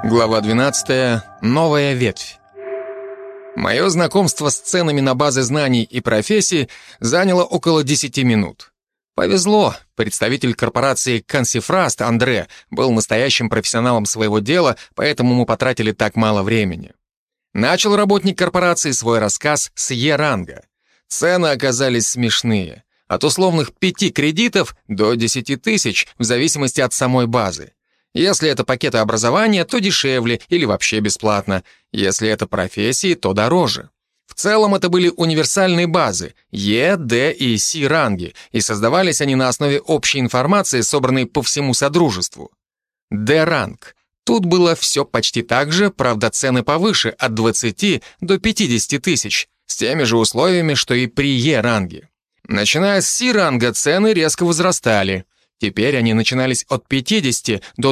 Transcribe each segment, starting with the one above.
Глава 12. Новая ветвь. Мое знакомство с ценами на базы знаний и профессий заняло около 10 минут. Повезло, представитель корпорации Консифраст Андре был настоящим профессионалом своего дела, поэтому мы потратили так мало времени. Начал работник корпорации свой рассказ с Е-ранга. Цены оказались смешные. От условных 5 кредитов до 10 тысяч, в зависимости от самой базы. Если это пакеты образования, то дешевле или вообще бесплатно. Если это профессии, то дороже. В целом это были универсальные базы Е, Д и С ранги, и создавались они на основе общей информации, собранной по всему Содружеству. Д-ранг. Тут было все почти так же, правда цены повыше, от 20 до 50 тысяч, с теми же условиями, что и при Е-ранге. Начиная с С-ранга цены резко возрастали. Теперь они начинались от 50 до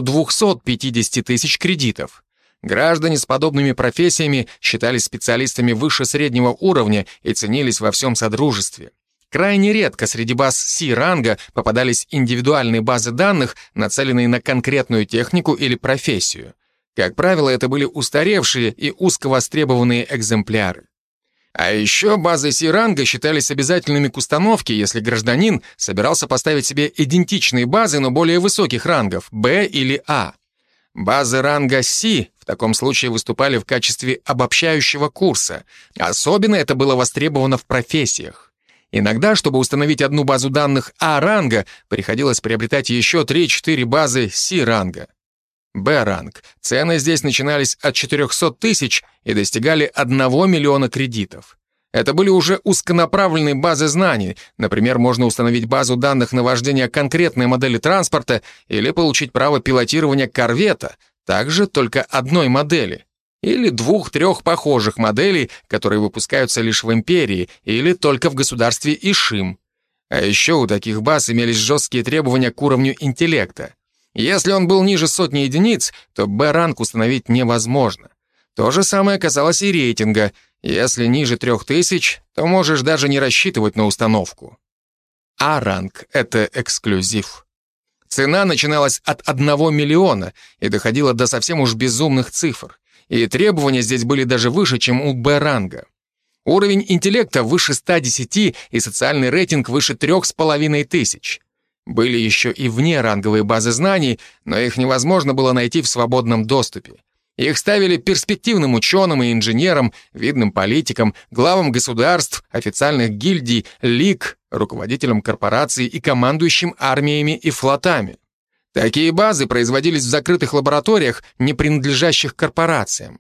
250 тысяч кредитов. Граждане с подобными профессиями считались специалистами выше среднего уровня и ценились во всем Содружестве. Крайне редко среди баз С-ранга попадались индивидуальные базы данных, нацеленные на конкретную технику или профессию. Как правило, это были устаревшие и узковостребованные экземпляры. А еще базы С-ранга считались обязательными к установке, если гражданин собирался поставить себе идентичные базы, но более высоких рангов, Б или А. Базы ранга С в таком случае выступали в качестве обобщающего курса. Особенно это было востребовано в профессиях. Иногда, чтобы установить одну базу данных А-ранга, приходилось приобретать еще 3-4 базы С-ранга. Б-ранг. Цены здесь начинались от 400 тысяч и достигали 1 миллиона кредитов. Это были уже узконаправленные базы знаний. Например, можно установить базу данных на вождение конкретной модели транспорта или получить право пилотирования корвета, также только одной модели. Или 2-3 похожих моделей, которые выпускаются лишь в империи или только в государстве Ишим. А еще у таких баз имелись жесткие требования к уровню интеллекта. Если он был ниже 100 единиц, то Б-ранг установить невозможно. То же самое касалось и рейтинга. Если ниже 3000, то можешь даже не рассчитывать на установку. А-ранг — это эксклюзив. Цена начиналась от 1 миллиона и доходила до совсем уж безумных цифр. И требования здесь были даже выше, чем у Б-ранга. Уровень интеллекта выше 110 и социальный рейтинг выше 3500. Были еще и внеранговые базы знаний, но их невозможно было найти в свободном доступе. Их ставили перспективным ученым и инженерам, видным политикам, главам государств, официальных гильдий, лиг, руководителям корпораций и командующим армиями и флотами. Такие базы производились в закрытых лабораториях, не принадлежащих корпорациям.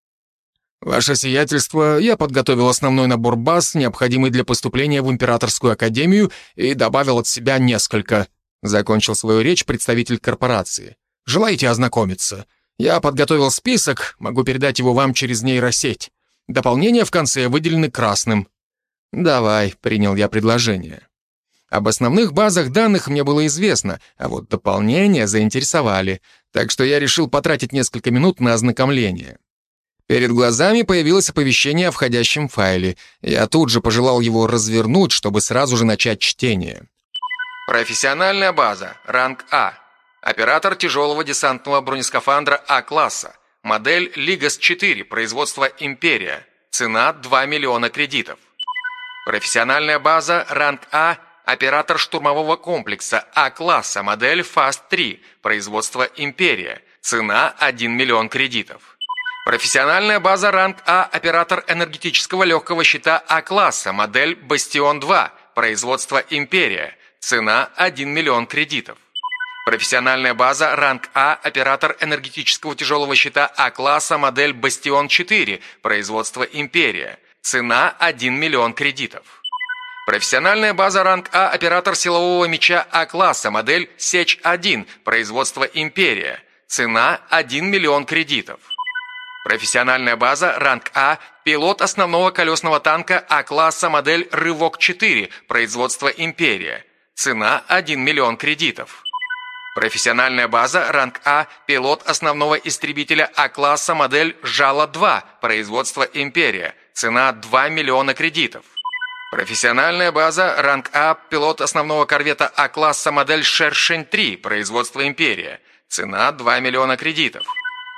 «Ваше сиятельство, я подготовил основной набор баз, необходимый для поступления в Императорскую академию, и добавил от себя несколько», — закончил свою речь представитель корпорации. «Желаете ознакомиться? Я подготовил список, могу передать его вам через нейросеть. Дополнения в конце выделены красным». «Давай», — принял я предложение. Об основных базах данных мне было известно, а вот дополнения заинтересовали, так что я решил потратить несколько минут на ознакомление. Перед глазами появилось оповещение о входящем файле. Я тут же пожелал его развернуть, чтобы сразу же начать чтение. Профессиональная база, ранг А. Оператор тяжелого десантного бронескафандра А-класса. Модель Лигас-4, производство Империя. Цена 2 миллиона кредитов. Профессиональная база, ранг А. Оператор штурмового комплекса А-класса. Модель ФАСТ-3, производство Империя. Цена 1 миллион кредитов. Профессиональная база ранг А, оператор энергетического легкого щита А-класса, модель Бастион-2, производство Империя, цена 1 миллион кредитов. Профессиональная база ранг А, оператор энергетического тяжелого щита А-класса, модель Бастион-4, производство Империя, цена 1 миллион кредитов. Профессиональная база ранг А, оператор силового меча А-класса, модель Сеч-1, производство Империя, цена 1 миллион кредитов. Профессиональная база ранг А, пилот основного колесного танка А-класса, модель Рывок-4, производство Империя. Цена 1 миллион кредитов. Профессиональная база ранг А, пилот основного истребителя А-класса, модель Жало-2, производство Империя. Цена 2 миллиона кредитов. Профессиональная база ранг А, пилот основного корвета А-класса, модель Шершень-3, производство Империя. Цена 2 миллиона кредитов.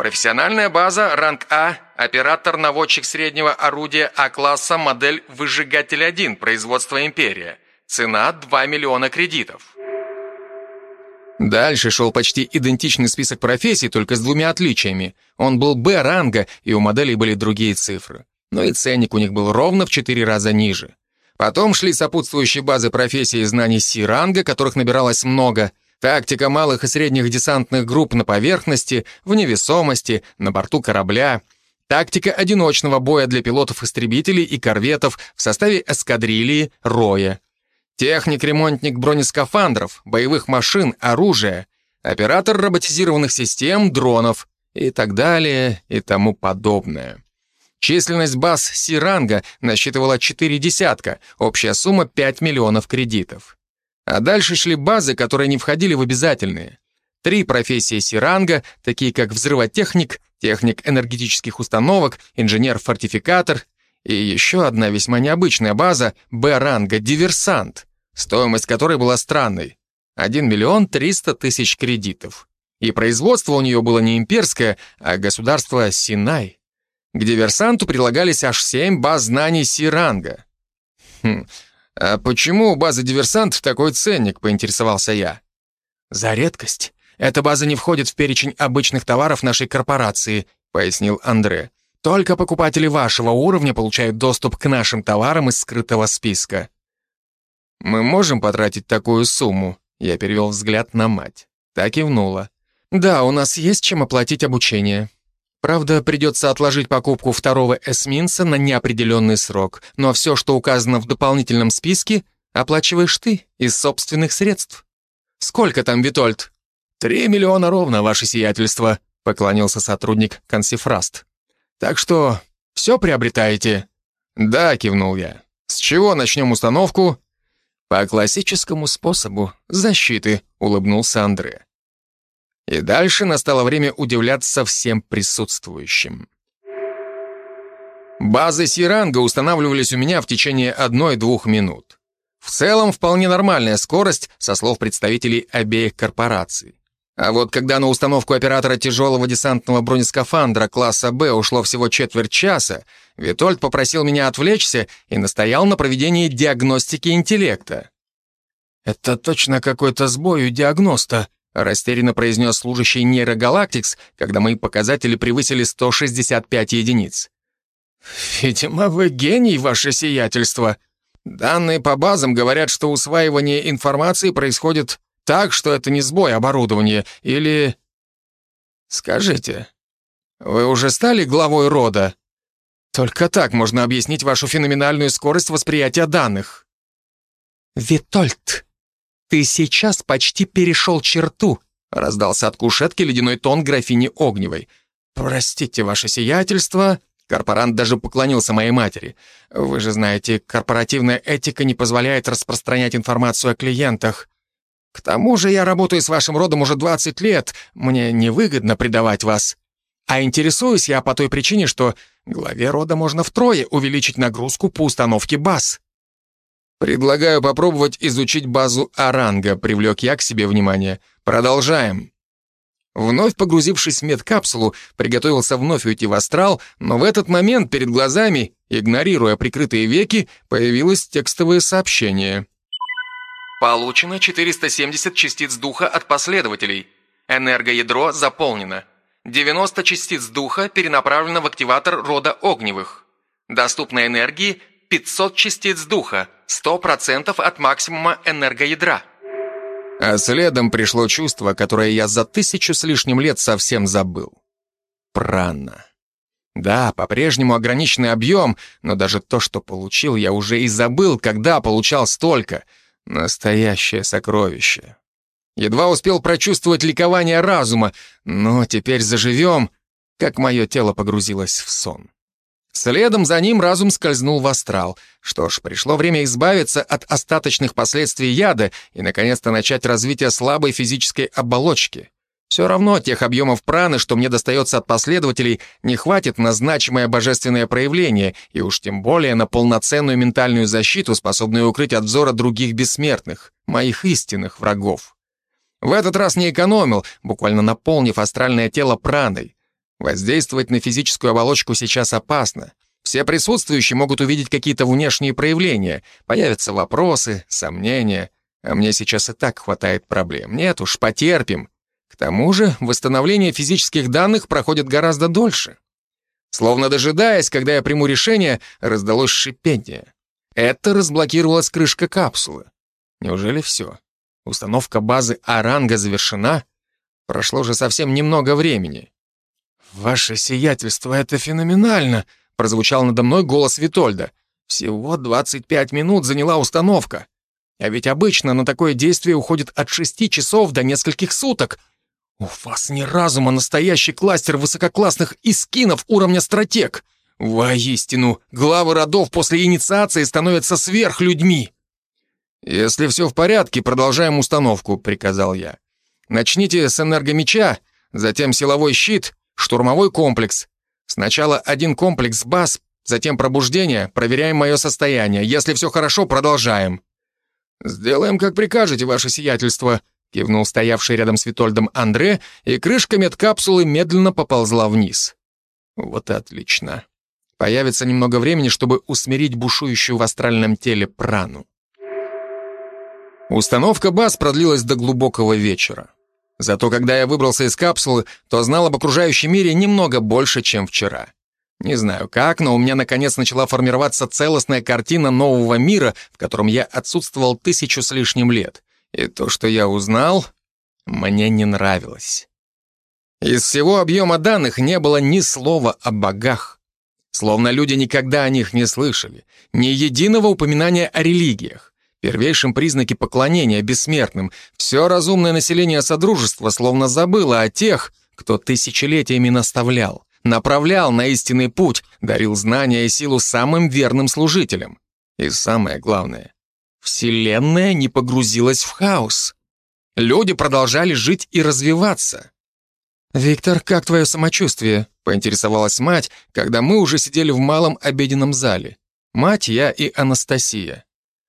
Профессиональная база, ранг А, оператор-наводчик среднего орудия А-класса, модель «Выжигатель-1», производство «Империя». Цена 2 миллиона кредитов. Дальше шел почти идентичный список профессий, только с двумя отличиями. Он был Б-ранга, и у моделей были другие цифры. Но и ценник у них был ровно в 4 раза ниже. Потом шли сопутствующие базы профессий и знаний Си-ранга, которых набиралось много. Тактика малых и средних десантных групп на поверхности, в невесомости, на борту корабля. Тактика одиночного боя для пилотов-истребителей и корветов в составе эскадрильи, роя. Техник-ремонтник бронескафандров, боевых машин, оружия, оператор роботизированных систем, дронов и так далее и тому подобное. Численность баз Си-ранга насчитывала 4 десятка, общая сумма 5 миллионов кредитов. А дальше шли базы, которые не входили в обязательные. 3 профессии Си-ранга, такие как взрывотехник, техник энергетических установок, инженер-фортификатор, и еще одна весьма необычная база Б-ранга «Диверсант», стоимость которой была странной — 1 миллион 300 тысяч кредитов. И производство у нее было не имперское, а государство Синай. К «Диверсанту» прилагались аж 7 баз знаний Си-ранга. «А почему у базы «Диверсант» такой ценник?» — поинтересовался я. «За редкость. Эта база не входит в перечень обычных товаров нашей корпорации», — пояснил Андре. «Только покупатели вашего уровня получают доступ к нашим товарам из скрытого списка». «Мы можем потратить такую сумму?» Я перевел взгляд на мать. Та кивнула. «Да, у нас есть чем оплатить обучение. Правда, придется отложить покупку второго эсминца на неопределенный срок, но все, что указано в дополнительном списке, оплачиваешь ты из собственных средств. Сколько там, Витольд?» 3 миллиона ровно, ваше сиятельство», — поклонился сотрудник Консифраст. «Так что все приобретаете?» «Да», — кивнул я. «С чего начнем установку?» «По классическому способу защиты», — улыбнулся Андре. И дальше настало время удивляться всем присутствующим. Базы Си-ранга устанавливались у меня в течение 1-2 минут. В целом, вполне нормальная скорость, со слов представителей обеих корпораций. А вот когда на установку оператора тяжелого десантного бронескафандра класса «Б» ушло всего четверть часа, Витольд попросил меня отвлечься и настоял на проведении диагностики интеллекта. «Это точно какой-то сбой у диагноста», — растерянно произнес служащий нейрогалактикс, когда мои показатели превысили 165 единиц. «Видимо, вы гений, ваше сиятельство. Данные по базам говорят, что усваивание информации происходит так, что это не сбой оборудования, или...» «Скажите, вы уже стали главой рода? Только так можно объяснить вашу феноменальную скорость восприятия данных». «Витольд, ты сейчас почти перешел черту», — раздался от кушетки ледяной тон графини Огневой. «Простите, ваше сиятельство...» Корпорант даже поклонился моей матери. «Вы же знаете, корпоративная этика не позволяет распространять информацию о клиентах. К тому же я работаю с вашим родом уже 20 лет, мне невыгодно предавать вас. А интересуюсь я по той причине, что главе рода можно втрое увеличить нагрузку по установке баз». «Предлагаю попробовать изучить базу А-ранга», — привлек я к себе внимание. «Продолжаем». Вновь погрузившись в медкапсулу, приготовился вновь уйти в астрал, но в этот момент перед глазами, игнорируя прикрытые веки, появилось текстовое сообщение. «Получено 470 частиц духа от последователей. Энергоядро заполнено. 90 частиц духа перенаправлено в активатор рода Огневых. Доступной энергии 500 частиц духа, 100% от максимума энергоядра». А следом пришло чувство, которое я за 1000 с лишним лет совсем забыл. Прана. Да, по-прежнему ограниченный объем, но даже то, что получил, я уже и забыл, когда получал столько. Настоящее сокровище. Едва успел прочувствовать ликование разума, но теперь заживем, как мое тело погрузилось в сон. Следом за ним разум скользнул в астрал. Что ж, пришло время избавиться от остаточных последствий яда и, наконец-то, начать развитие слабой физической оболочки. Все равно тех объемов праны, что мне достается от последователей, не хватит на значимое божественное проявление, и уж тем более на полноценную ментальную защиту, способную укрыть от взора других бессмертных, моих истинных врагов. В этот раз не экономил, буквально наполнив астральное тело праной. Воздействовать на физическую оболочку сейчас опасно. Все присутствующие могут увидеть какие-то внешние проявления, появятся вопросы, сомнения, а мне сейчас и так хватает проблем. Нет уж, потерпим. К тому же восстановление физических данных проходит гораздо дольше. Словно дожидаясь, когда я приму решение, раздалось шипение. Это разблокировалась крышка капсулы. Неужели все? Установка базы Оранга завершена? Прошло же совсем немного времени. «Ваше сиятельство, это феноменально!» — прозвучал надо мной голос Витольда. «Всего 25 минут заняла установка. А ведь обычно на такое действие уходит от 6 часов до нескольких суток. У вас не разум, а настоящий кластер высококлассных искинов уровня стратег. Воистину, главы родов после инициации становятся сверхлюдьми». «Если все в порядке, продолжаем установку», — приказал я. «Начните с энергомеча, затем силовой щит, штурмовой комплекс. Сначала один комплекс баз, затем пробуждение, проверяем мое состояние. Если все хорошо, продолжаем». «Сделаем, как прикажете, ваше сиятельство», — кивнул стоявший рядом с Витольдом Андре, и крышка медкапсулы медленно поползла вниз. «Вот и отлично. Появится немного времени, чтобы усмирить бушующую в астральном теле прану». Установка баз продлилась до глубокого вечера. Зато когда я выбрался из капсулы, то знал об окружающем мире немного больше, чем вчера. Не знаю как, но у меня наконец начала формироваться целостная картина нового мира, в котором я отсутствовал 1000 с лишним лет. И то, что я узнал, мне не нравилось. Из всего объема данных не было ни слова о богах. Словно люди никогда о них не слышали. Ни единого упоминания о религиях. Первейшем признаке поклонения бессмертным, все разумное население Содружества словно забыло о тех, кто тысячелетиями наставлял, направлял на истинный путь, дарил знания и силу самым верным служителям. И самое главное, Вселенная не погрузилась в хаос. Люди продолжали жить и развиваться. «Виктор, как твое самочувствие?» — поинтересовалась мать, когда мы уже сидели в малом обеденном зале. Мать, я и Анастасия.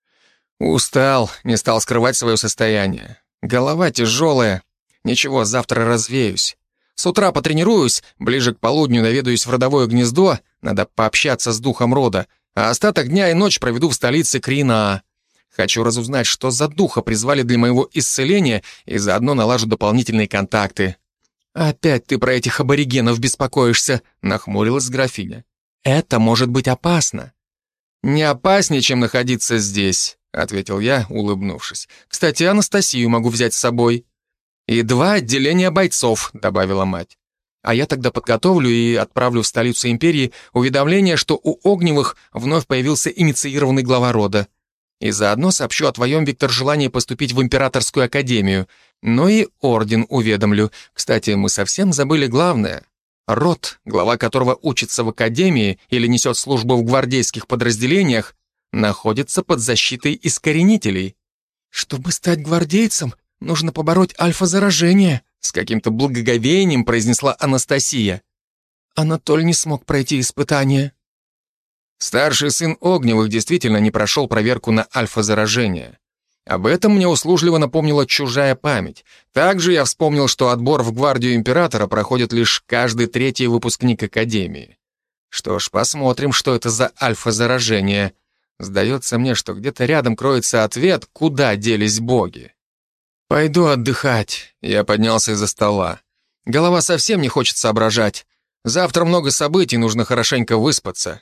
«Устал», — не стал скрывать свое состояние. «Голова тяжелая. Ничего, завтра развеюсь. С утра потренируюсь, ближе к полудню наведаюсь в родовое гнездо, надо пообщаться с духом рода, а остаток дня и ночь проведу в столице Кринаа. Хочу разузнать, что за духа призвали для моего исцеления, и заодно налажу дополнительные контакты». «Опять ты про этих аборигенов беспокоишься», — нахмурилась графиня. «Это может быть опасно». «Не опаснее, чем находиться здесь», — ответил я, улыбнувшись. «Кстати, Анастасию могу взять с собой». «И 2 отделения бойцов», — добавила мать. «А я тогда подготовлю и отправлю в столицу империи уведомление, что у Огневых вновь появился инициированный глава рода. И заодно сообщу о твоем, Виктор, желании поступить в Императорскую академию. Но и орден уведомлю. Кстати, мы совсем забыли главное. Род, глава которого учится в академии или несет службу в гвардейских подразделениях, находится под защитой искоренителей». «Чтобы стать гвардейцем, нужно побороть альфа-заражение», с каким-то благоговением произнесла Анастасия. «Анатоль не смог пройти испытание». Старший сын Огневых действительно не прошел проверку на альфа-заражение. Об этом мне услужливо напомнила чужая память. Также я вспомнил, что отбор в гвардию императора проходит лишь каждый 3-й выпускник академии. Что ж, посмотрим, что это за альфа-заражение. Сдается мне, что где-то рядом кроется ответ, куда делись боги. «Пойду отдыхать», — я поднялся из-за стола. Голова совсем не хочет соображать. Завтра много событий, нужно хорошенько выспаться.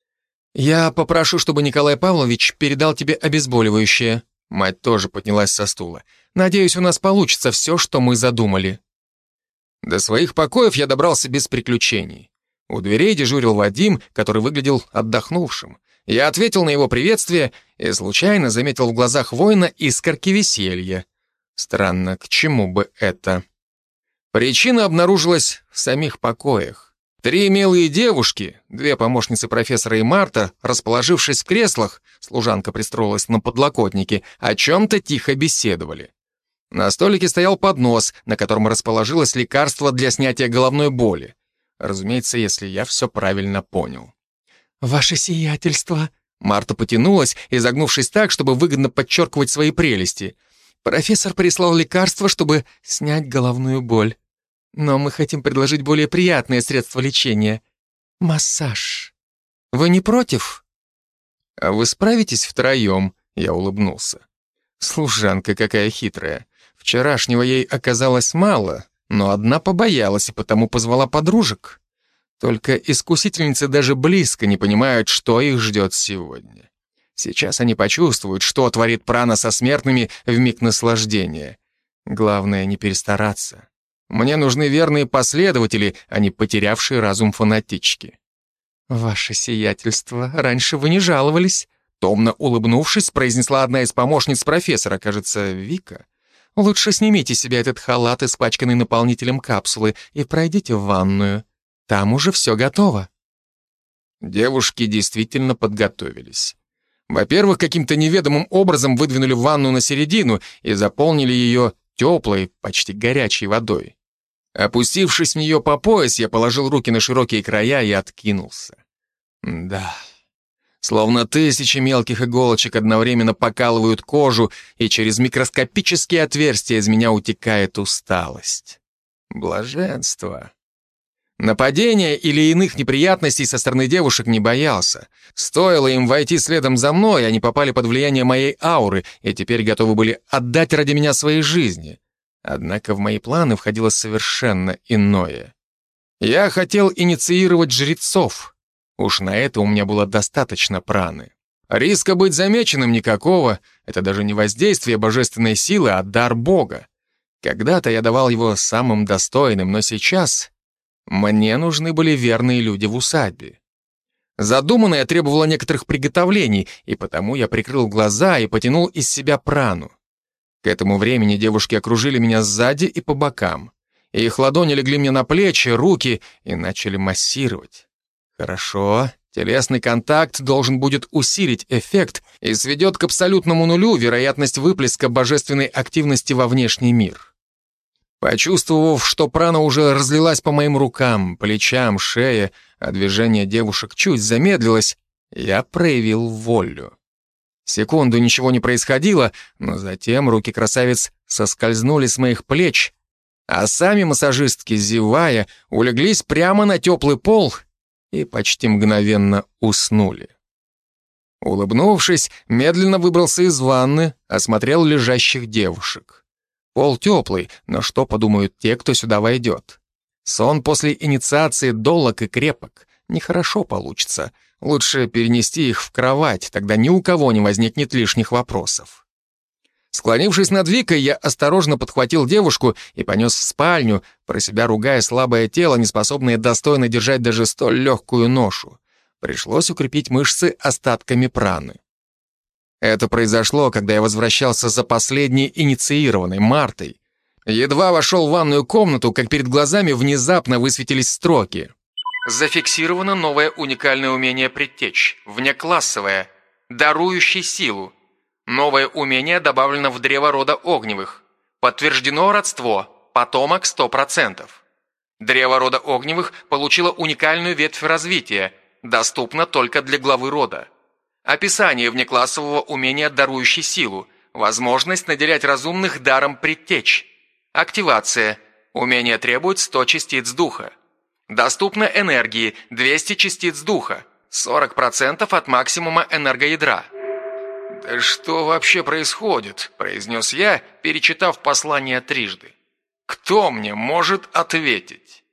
«Я попрошу, чтобы Николай Павлович передал тебе обезболивающее». Мать тоже поднялась со стула. «Надеюсь, у нас получится все, что мы задумали». До своих покоев я добрался без приключений. У дверей дежурил Вадим, который выглядел отдохнувшим. Я ответил на его приветствие и случайно заметил в глазах воина искорки веселья. Странно, к чему бы это? Причина обнаружилась в самих покоях. 3 милые девушки, 2 помощницы профессора и Марта, расположившись в креслах, служанка пристроилась на подлокотнике, о чем-то тихо беседовали. На столике стоял поднос, на котором расположилось лекарство для снятия головной боли. Разумеется, если я все правильно понял. «Ваше сиятельство!» Марта потянулась, изогнувшись так, чтобы выгодно подчеркивать свои прелести. «Профессор прислал лекарство, чтобы снять головную боль. Но мы хотим предложить более приятное средство лечения. Массаж. Вы не против? А вы справитесь втроем? Я улыбнулся. Служанка какая хитрая. Вчерашнего ей оказалось мало, но одна побоялась и потому позвала подружек. Только искусительницы даже близко не понимают, что их ждет сегодня. Сейчас они почувствуют, что творит прана со смертными в миг наслаждения. Главное не перестараться. Мне нужны верные последователи, а не потерявшие разум фанатички. «Ваше сиятельство, раньше вы не жаловались», томно улыбнувшись, произнесла одна из помощниц профессора, кажется, Вика. «Лучше снимите себе этот халат, испачканный наполнителем капсулы, и пройдите в ванную. Там уже все готово». Девушки действительно подготовились. Во-первых, каким-то неведомым образом выдвинули ванну на середину и заполнили ее теплой, почти горячей водой. Опустившись в нее по пояс, я положил руки на широкие края и откинулся. Да, словно тысячи мелких иголочек одновременно покалывают кожу, и через микроскопические отверстия из меня утекает усталость. Блаженство. Нападения или иных неприятностей со стороны девушек не боялся. Стоило им войти следом за мной, они попали под влияние моей ауры и теперь готовы были отдать ради меня свои жизни. Однако в мои планы входило совершенно иное. Я хотел инициировать жрецов. Уж на это у меня было достаточно праны. Риска быть замеченным никакого, это даже не воздействие божественной силы, а дар Бога. Когда-то я давал его самым достойным, но сейчас мне нужны были верные люди в усадьбе. Задуманное требовало некоторых приготовлений, и потому я прикрыл глаза и потянул из себя прану. К этому времени девушки окружили меня сзади и по бокам. И их ладони легли мне на плечи, руки и начали массировать. Хорошо, телесный контакт должен будет усилить эффект и сведет к абсолютному нулю вероятность выплеска божественной активности во внешний мир. Почувствовав, что прана уже разлилась по моим рукам, плечам, шее, а движение девушек чуть замедлилось, я проявил волю. Секунду ничего не происходило, но затем руки красавиц соскользнули с моих плеч, а сами массажистки, зевая, улеглись прямо на теплый пол и почти мгновенно уснули. Улыбнувшись, медленно выбрался из ванны, осмотрел лежащих девушек. Пол теплый, но что подумают те, кто сюда войдет? Сон после инициации долог и крепок. Нехорошо получится. Лучше перенести их в кровать, тогда ни у кого не возникнет лишних вопросов. Склонившись над Викой, я осторожно подхватил девушку и понес в спальню, про себя ругая слабое тело, неспособное достойно держать даже столь легкую ношу. Пришлось укрепить мышцы остатками праны. Это произошло, когда я возвращался за последней инициированной, Мартой. Едва вошел в ванную комнату, как перед глазами внезапно высветились строки. Зафиксировано новое уникальное умение предтечь, внеклассовое, дарующий силу. Новое умение добавлено в древо рода Огневых. Подтверждено родство, потомок 100%. Древо рода Огневых получило уникальную ветвь развития, доступна только для главы рода. Описание внеклассового умения дарующий силу, возможность наделять разумных даром предтечь. Активация. Умение требует 100 частиц духа. Доступно энергии 200 частиц духа, 40% от максимума энергоядра. «Да что вообще происходит?» – произнес я, перечитав послание трижды. «Кто мне может ответить?»